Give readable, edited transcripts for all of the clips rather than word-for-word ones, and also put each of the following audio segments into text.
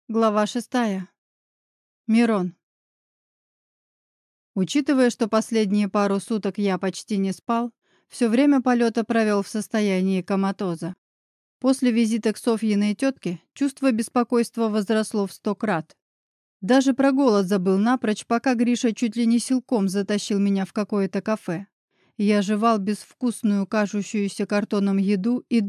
Глава 6. Мирон. Учитывая, что последние пару суток я почти не спал, все время полета провел в состоянии коматоза. После визита к Софьиной тетке чувство беспокойства возросло в 100 крат. Даже про голод забыл напрочь, пока Гриша чуть ли не силком затащил меня в какое-то кафе. Я жевал безвкусную, кажущуюся картоном еду и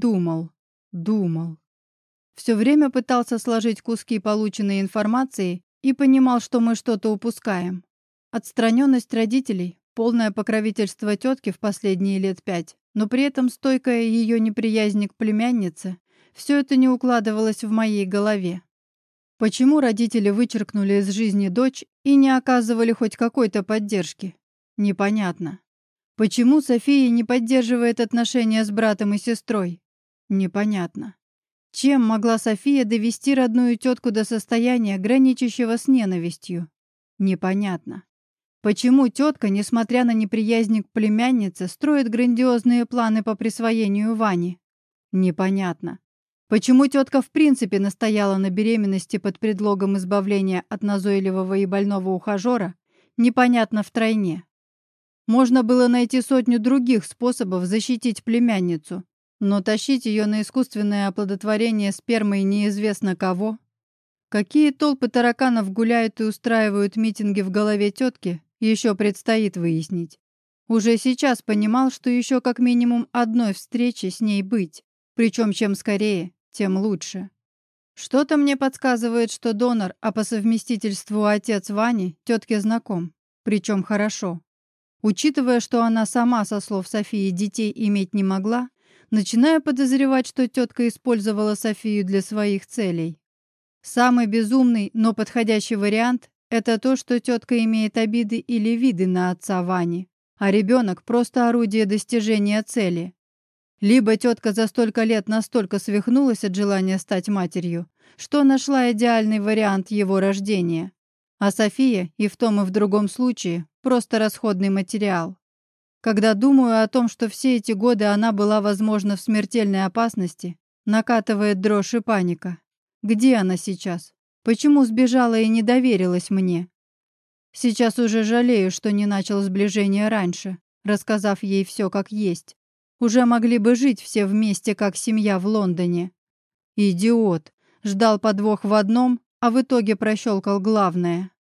думал. Все время пытался сложить куски полученной информации и понимал, что мы что-то упускаем. Отстраненность родителей, полное покровительство тетки в последние лет 5, но при этом стойкая ее неприязнь к племяннице, все это не укладывалось в моей голове. Почему родители вычеркнули из жизни дочь и не оказывали хоть какой-то поддержки? Непонятно. Почему София не поддерживает отношения с братом и сестрой? Непонятно. Чем могла София довести родную тетку до состояния, граничащего с ненавистью? Непонятно. Почему тетка, несмотря на неприязнь к племяннице, строит грандиозные планы по присвоению Вани? Непонятно. Почему тетка в принципе настояла на беременности под предлогом избавления от назойливого и больного ухажера? Непонятно втройне. Можно было найти сотню других способов защитить племянницу, но тащить ее на искусственное оплодотворение спермой неизвестно кого. Какие толпы тараканов гуляют и устраивают митинги в голове тетки, еще предстоит выяснить. Уже сейчас понимал, что еще как минимум одной встречи с ней быть, причем чем скорее, тем лучше. Что-то мне подсказывает, что донор, а по совместительству отец Вани, тетке знаком, причем хорошо. Учитывая, что она сама, со слов Софии, детей иметь не могла, начинаю подозревать, что тетка использовала Софию для своих целей. Самый безумный, но подходящий вариант – это то, что тетка имеет обиды или виды на отца Вани, а ребенок – просто орудие достижения цели. Либо тетка за столько лет настолько свихнулась от желания стать матерью, что нашла идеальный вариант его рождения, а София и в том и в другом случае – просто расходный материал. Когда думаю о том, что все эти годы она была, возможно, в смертельной опасности, накатывает дрожь и паника. Где она сейчас? Почему сбежала и не доверилась мне? Сейчас уже жалею, что не начал сближение раньше, рассказав ей все как есть. Уже могли бы жить все вместе, как семья в Лондоне. Идиот. Ждал подвох в одном, а в итоге прощелкал главное.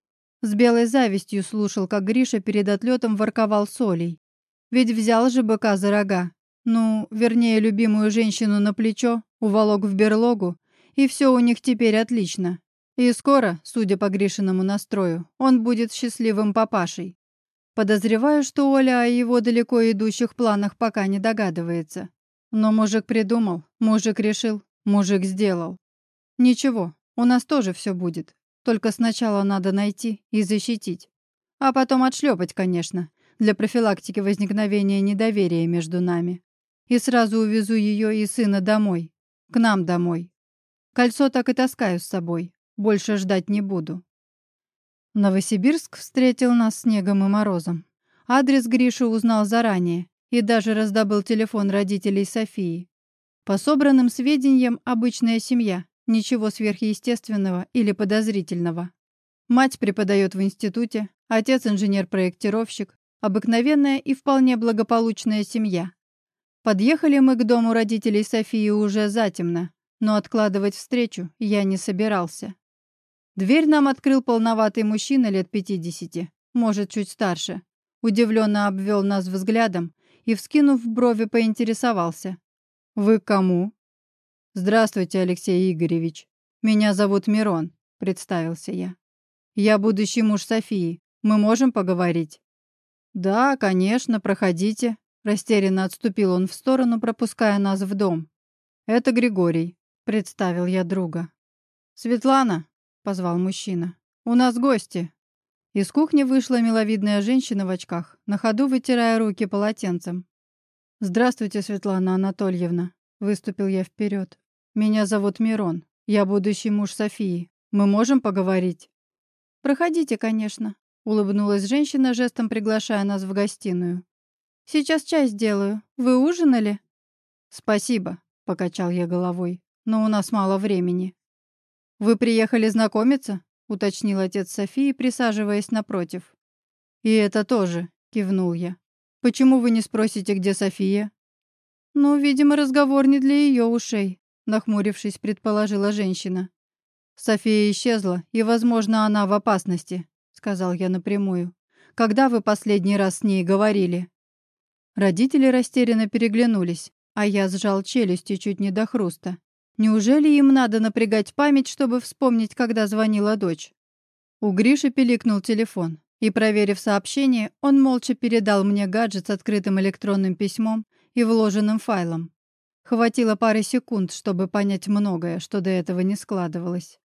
С белой завистью слушал, как Гриша перед отлетом ворковал с Олей. Ведь взял же быка за рога. Ну, вернее, любимую женщину на плечо, уволок в берлогу, и все у них теперь отлично. И скоро, судя по Гришиному настрою, он будет счастливым папашей. Подозреваю, что Оля о его далеко идущих планах пока не догадывается. Но мужик придумал, мужик решил, мужик сделал. Ничего, у нас тоже все будет. Только сначала надо найти и защитить. А потом отшлепать, конечно, для профилактики возникновения недоверия между нами. И сразу увезу ее и сына домой. К нам домой. Кольцо так и таскаю с собой. Больше ждать не буду. Новосибирск встретил нас снегом и морозом. Адрес Гриши узнал заранее и даже раздобыл телефон родителей Софии. По собранным сведениям, обычная семья. Ничего сверхъестественного или подозрительного. Мать преподает в институте, отец инженер-проектировщик, обыкновенная и вполне благополучная семья. Подъехали мы к дому родителей Софии уже затемно, но откладывать встречу я не собирался. Дверь нам открыл полноватый мужчина лет 50, может, чуть старше. Удивленно обвел нас взглядом и, вскинув брови, поинтересовался. «Вы к кому?» «Здравствуйте, Алексей Игоревич. Меня зовут Мирон», — представился я. «Я будущий муж Софии. Мы можем поговорить?» «Да, конечно, проходите», — растерянно отступил он в сторону, пропуская нас в дом. «Это Григорий», — представил я друга. «Светлана», — позвал мужчина, — «у нас гости». Из кухни вышла миловидная женщина в очках, на ходу вытирая руки полотенцем. «Здравствуйте, Светлана Анатольевна», — выступил я вперед. «Меня зовут Мирон. Я будущий муж Софии. Мы можем поговорить?» «Проходите, конечно», — улыбнулась женщина, жестом приглашая нас в гостиную. «Сейчас чай сделаю. Вы ужинали?» «Спасибо», — покачал я головой, — «но у нас мало времени». «Вы приехали знакомиться?» — уточнил отец Софии, присаживаясь напротив. «И это тоже», — кивнул я. «Почему вы не спросите, где София?» «Ну, видимо, разговор не для ее ушей», — нахмурившись, предположила женщина. «София исчезла, и, возможно, она в опасности», — сказал я напрямую. «Когда вы последний раз с ней говорили?» Родители растерянно переглянулись, а я сжал челюсти чуть не до хруста. Неужели им надо напрягать память, чтобы вспомнить, когда звонила дочь? У Гриши пиликнул телефон, и, проверив сообщение, он молча передал мне гаджет с открытым электронным письмом и вложенным файлом. Хватило пары секунд, чтобы понять многое, что до этого не складывалось.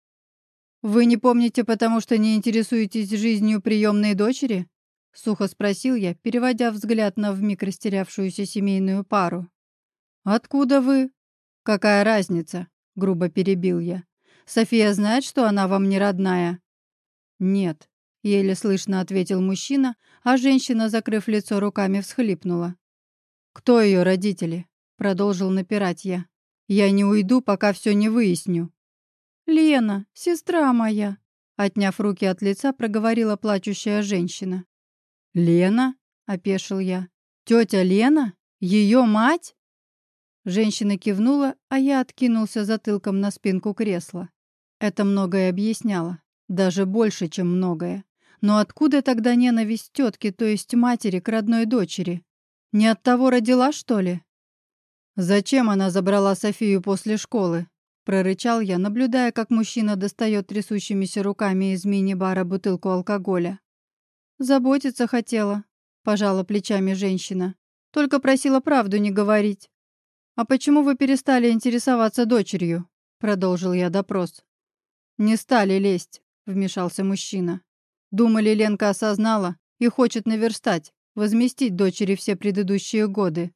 «Вы не помните, потому что не интересуетесь жизнью приемной дочери?» — сухо спросил я, переводя взгляд на вмиг растерявшуюся семейную пару. «Откуда вы?» «Какая разница?» — грубо перебил я. «София знает, что она вам не родная?» «Нет», — еле слышно ответил мужчина, а женщина, закрыв лицо руками, всхлипнула. «Кто ее родители?» — продолжил напирать я. «Я не уйду, пока все не выясню». «Лена, сестра моя!» — отняв руки от лица, проговорила плачущая женщина. «Лена?» — опешил я. «Тетя Лена? Ее мать?» Женщина кивнула, а я откинулся затылком на спинку кресла. Это многое объясняло. Даже больше, чем многое. Но откуда тогда ненависть тетки, то есть матери, к родной дочери? Не от того родила, что ли? «Зачем она забрала Софию после школы?» — прорычал я, наблюдая, как мужчина достает трясущимися руками из мини-бара бутылку алкоголя. «Заботиться хотела», — пожала плечами женщина. «Только просила правду не говорить». «А почему вы перестали интересоваться дочерью?» — продолжил я допрос. «Не стали лезть», — вмешался мужчина. «Думали, Ленка осознала и хочет наверстать, возместить дочери все предыдущие годы».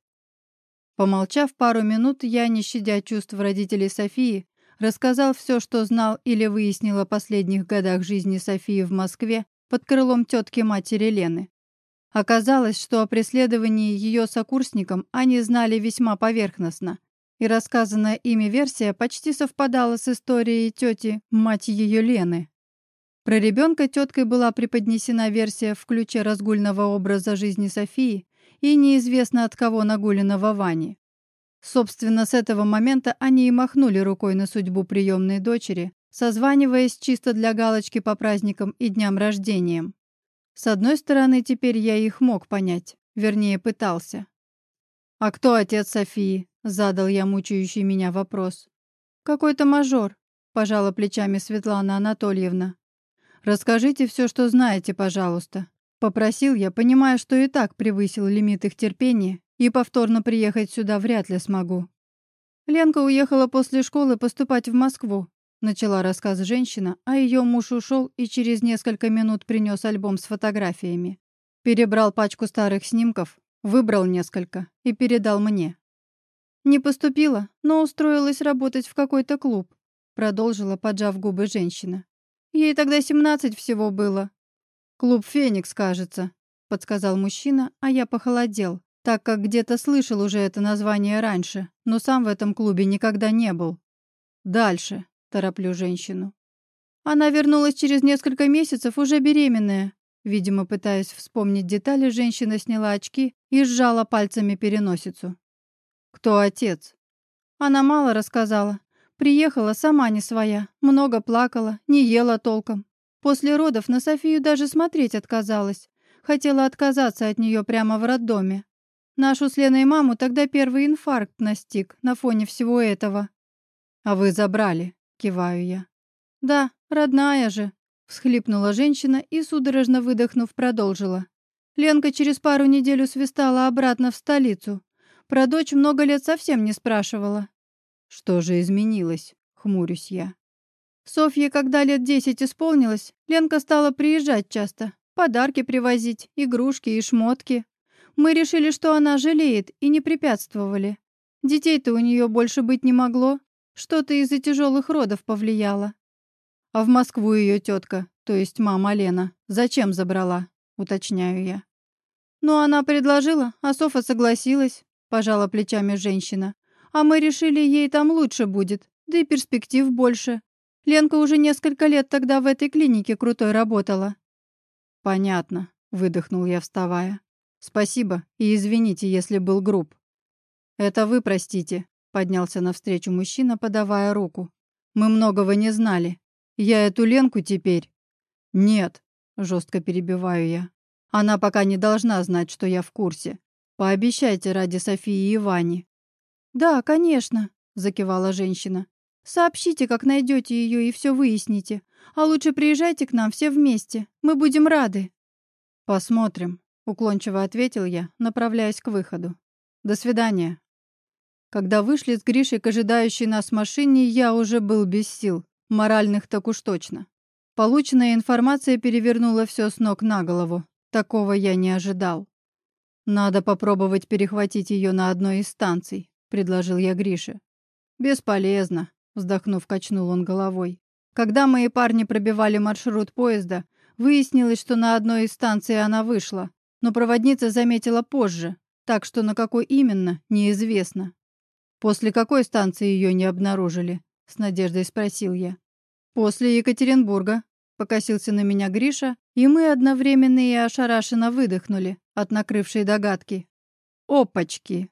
Помолчав пару минут, я, не щадя чувств родителей Софии, рассказал все, что знал или выяснил о последних годах жизни Софии в Москве под крылом тетки матери Лены. Оказалось, что о преследовании ее сокурсникам они знали весьма поверхностно, и рассказанная ими версия почти совпадала с историей тети, мать ее Лены. Про ребенка теткой была преподнесена версия в ключе разгульного образа жизни Софии и неизвестно от кого нагуленного Вани. Собственно, с этого момента они и махнули рукой на судьбу приемной дочери, созваниваясь чисто для галочки по праздникам и дням рождения. С одной стороны, теперь я их мог понять, вернее, пытался. «А кто отец Софии?» — задал я мучающий меня вопрос. «Какой-то мажор», — пожала плечами Светлана Анатольевна. «Расскажите все, что знаете, пожалуйста», — попросил я, понимая, что и так превысил лимит их терпения, и повторно приехать сюда вряд ли смогу. Ленка уехала после школы поступать в Москву. Начала рассказ женщина, а ее муж ушел и через несколько минут принес альбом с фотографиями. Перебрал пачку старых снимков, выбрал несколько и передал мне. «Не поступила, но устроилась работать в какой-то клуб», продолжила, поджав губы женщина. «Ей тогда 17 всего было». «Клуб «Феникс», кажется», подсказал мужчина, а я похолодел, так как где-то слышал уже это название раньше, но сам в этом клубе никогда не был. «Дальше», — тороплю женщину. Она вернулась через несколько месяцев, уже беременная. Видимо, пытаясь вспомнить детали, женщина сняла очки и сжала пальцами переносицу. «Кто отец?» Она мало рассказала. Приехала сама не своя, много плакала, не ела толком. После родов на Софию даже смотреть отказалась. Хотела отказаться от нее прямо в роддоме. Нашу с Леной маму тогда первый инфаркт настиг на фоне всего этого. «А вы забрали?» — киваю я. «Да, родная же», — всхлипнула женщина и, судорожно выдохнув, продолжила. Ленка через пару недель усвистала обратно в столицу. Про дочь много лет совсем не спрашивала. «Что же изменилось?» — хмурюсь я. Софье, когда лет 10 исполнилось, Ленка стала приезжать часто, подарки привозить, игрушки и шмотки. Мы решили, что она жалеет, и не препятствовали. Детей-то у нее больше быть не могло. Что-то из-за тяжелых родов повлияло. А в Москву ее тетка, то есть мама Лена, зачем забрала, уточняю я. Ну, она предложила, а Софа согласилась, пожала плечами женщина. А мы решили, ей там лучше будет, да и перспектив больше. Ленка уже несколько лет тогда в этой клинике крутой работала». «Понятно», — выдохнул я, вставая. «Спасибо и извините, если был груб». «Это вы простите», — поднялся навстречу мужчина, подавая руку. «Мы многого не знали. Я эту Ленку теперь...» «Нет», — жестко перебиваю я. «Она пока не должна знать, что я в курсе. Пообещайте ради Софии и Вани». «Да, конечно», — закивала женщина. «Сообщите, как найдете ее, и все выясните. А лучше приезжайте к нам все вместе. Мы будем рады». «Посмотрим», — уклончиво ответил я, направляясь к выходу. «До свидания». Когда вышли с Гришей к ожидающей нас машине, я уже был без сил, моральных так уж точно. Полученная информация перевернула все с ног на голову. Такого я не ожидал. «Надо попробовать перехватить ее на одной из станций», — предложил я Грише. «Бесполезно», — вздохнув, качнул он головой. «Когда мои парни пробивали маршрут поезда, выяснилось, что на одной из станций она вышла, но проводница заметила позже, так что на какой именно, неизвестно». «После какой станции ее не обнаружили?» — с надеждой спросил я. «После Екатеринбурга», — покосился на меня Гриша, и мы одновременно и ошарашенно выдохнули от накрывшей догадки. «Опачки!»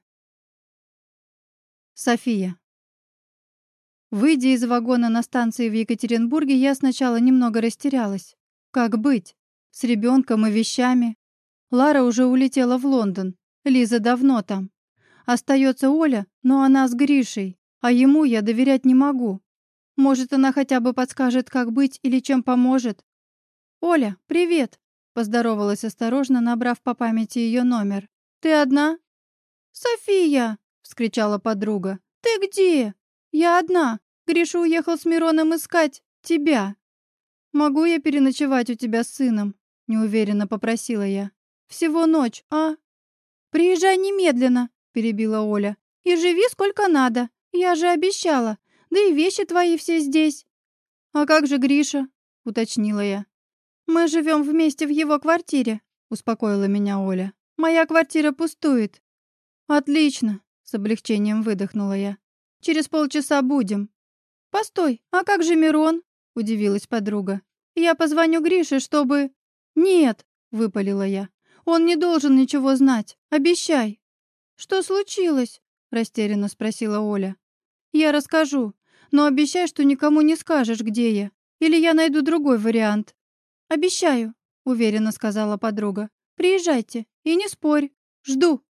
София. Выйдя из вагона на станции в Екатеринбурге, я сначала немного растерялась. Как быть? С ребенком и вещами? Лара уже улетела в Лондон. Лиза давно там. Остается Оля, но она с Гришей, а ему я доверять не могу. Может, она хотя бы подскажет, как быть или чем поможет? «Оля, привет!» — поздоровалась осторожно, набрав по памяти ее номер. «Ты одна?» «София!» — вскричала подруга. «Ты где?» «Я одна. Гриша уехал с Мироном искать тебя». «Могу я переночевать у тебя с сыном?» — неуверенно попросила я. «Всего ночь, а?» «Приезжай немедленно!» — перебила Оля. «И живи сколько надо. Я же обещала. Да и вещи твои все здесь». «А как же Гриша?» — уточнила я. «Мы живем вместе в его квартире», — успокоила меня Оля. «Моя квартира пустует». «Отлично», — с облегчением выдохнула я. «Через полчаса будем». «Постой, а как же Мирон?» — удивилась подруга. «Я позвоню Грише, чтобы...» «Нет», — выпалила я. «Он не должен ничего знать. Обещай». «Что случилось?» — растерянно спросила Оля. «Я расскажу, но обещай, что никому не скажешь, где я. Или я найду другой вариант». «Обещаю», — уверенно сказала подруга. «Приезжайте и не спорь. Жду».